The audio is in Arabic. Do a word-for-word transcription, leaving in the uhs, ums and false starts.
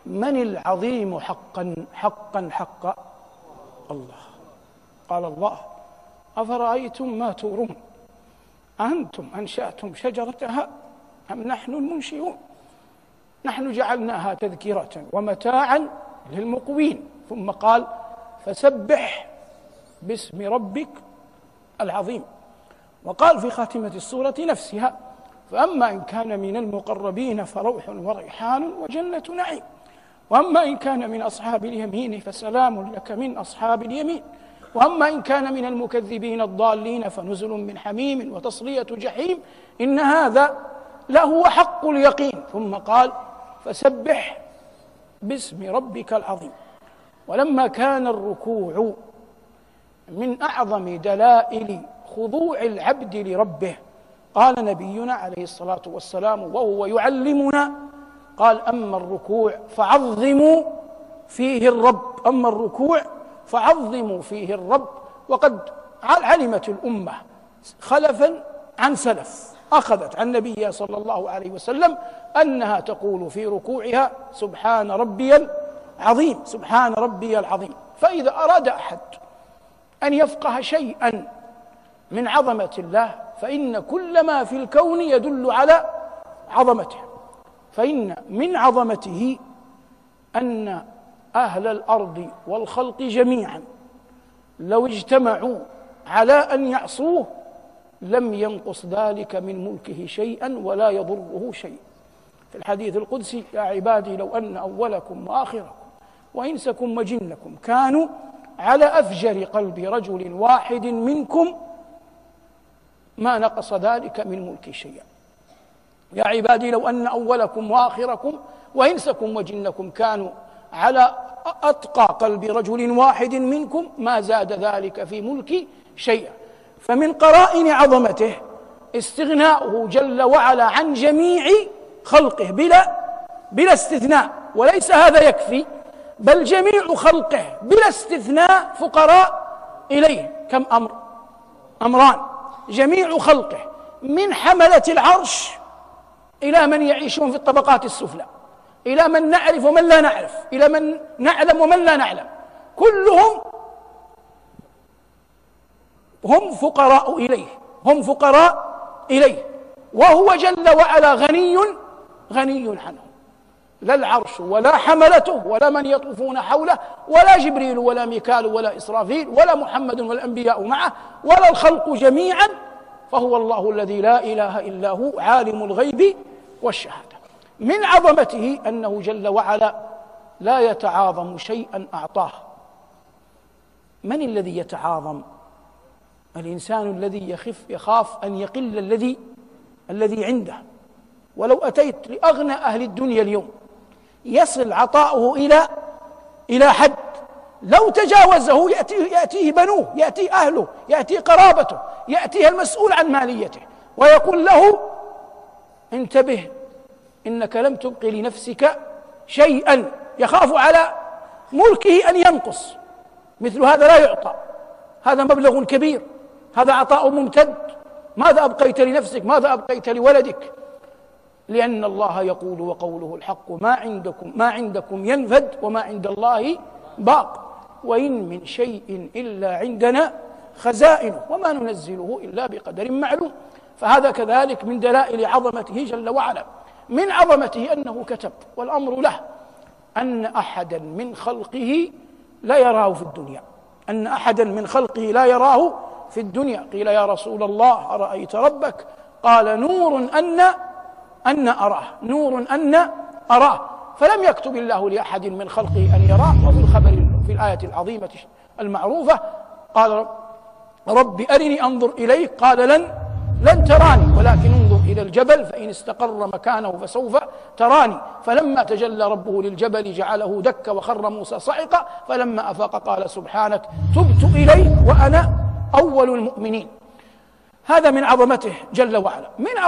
من العظيم حقا حقا حقا؟ الله. قال الله: أفرأيتم ما تورون أنتم أنشأتم شجرتها أم نحن المنشئون نحن جعلناها تذكرة ومتاعا للمقوين. ثم قال: فسبح باسم ربك العظيم. وقال في خاتمة السورة نفسها: فأما إن كان من المقربين فروح وريحان وجنة نعيم، وأما إن كان من أصحاب اليمين فسلام لك من أصحاب اليمين، وأما إن كان من المكذبين الضالين فنزل من حميم وتصلية جحيم، إن هذا لهو حق اليقين. ثم قال: فسبح باسم ربك العظيم. ولما كان الركوع من أعظم دلائل خضوع العبد لربه، قال نبينا عليه الصلاة والسلام وهو يعلمنا، قال: أما الركوع فعظموا فيه الرب، أما الركوع فعظموا فيه الرب. وقد علمت الأمة خلفا عن سلف أخذت عن النبي صلى الله عليه وسلم أنها تقول في ركوعها: سبحان ربي العظيم، سبحان ربي العظيم. فإذا أراد أحد أن يفقه شيئا من عظمة الله فإن كل ما في الكون يدل على عظمته، فإن من عظمته أن أهل الأرض والخلق جميعا لو اجتمعوا على أن يعصوه لم ينقص ذلك من ملكه شيئا ولا يضره شيء. في الحديث القدسي: يا عبادي لو أن أولكم وآخركم وإنسكم وجنكم كانوا على أفجر قلب رجل واحد منكم ما نقص ذلك من ملكي شيئا. يا عبادي لو أن أولكم وآخركم وإنسكم وجنكم كانوا على أتقى قلب رجل واحد منكم ما زاد ذلك في ملكي شيئا. فمن قرائن عظمته استغناؤه جل وعلا عن جميع خلقه بلا بلا استثناء. وليس هذا يكفي، بل جميع خلقه بلا استثناء فقراء إليه. كم أمر؟ أمران. جميع خلقه من حملة العرش إلى من يعيشون في الطبقات السفلى، إلى من نعرف ومن لا نعرف، إلى من نعلم ومن لا نعلم، كلهم هم فقراء إليه، هم فقراء إليه، وهو جل وعلا غني غني عنهم. لا العرش ولا حملته ولا من يطوفون حوله ولا جبريل ولا ميكال ولا إسرافيل ولا محمد والأنبياء معه ولا الخلق جميعا، فهو الله الذي لا إله إلا هو عالم الغيب والشهادة. من عظمته أنه جل وعلا لا يتعاظم شيئا أعطاه. من الذي يتعاظم؟ الإنسان الذي يخف يخاف أن يقل الذي الذي عنده. ولو أتيت لأغنى أهل الدنيا اليوم يصل عطاؤه إلى إلى حد لو تجاوزه يأتيه, يأتيه بنوه، يأتيه أهله، يأتيه قرابته، يأتيه المسؤول عن ماليته ويقول له: انتبه إنك لم تبق لنفسك شيئا. يخاف على ملكه أن ينقص. مثل هذا لا يعطى، هذا مبلغ كبير، هذا عطاء ممتد. ماذا أبقيت لنفسك؟ ماذا أبقيت لولدك؟ لأن الله يقول وقوله الحق: ما عندكم ما عندكم ينفد وما عند الله باق، وإن من شيء إلا عندنا خزائنه وما ننزله إلا بقدر معلوم. فهذا كذلك من دلائل عظمته جل وعلا. من عظمته أنه كتب، والأمر له، أن أحدا من خلقه لا يراه في الدنيا، أن أحدا من خلقه لا يراه في الدنيا. قيل: يا رسول الله أرأيت ربك؟ قال: نور أن أن أراه، نور أن أراه. فلم يكتب الله لأحد من خلقه أن يراه. وفي الخبر في الآية العظيمة المعروفة قال: رب أرني أنظر إليك، قال: لن لن تراني ولكن انظر إلى الجبل فإن استقر مكانه فسوف تراني. فلما تجلى ربه للجبل جعله دك وخر موسى صعقا، فلما أفاق قال: سبحانك تبت إليك وأنا أول المؤمنين. هذا من عظمته جل وعلا. من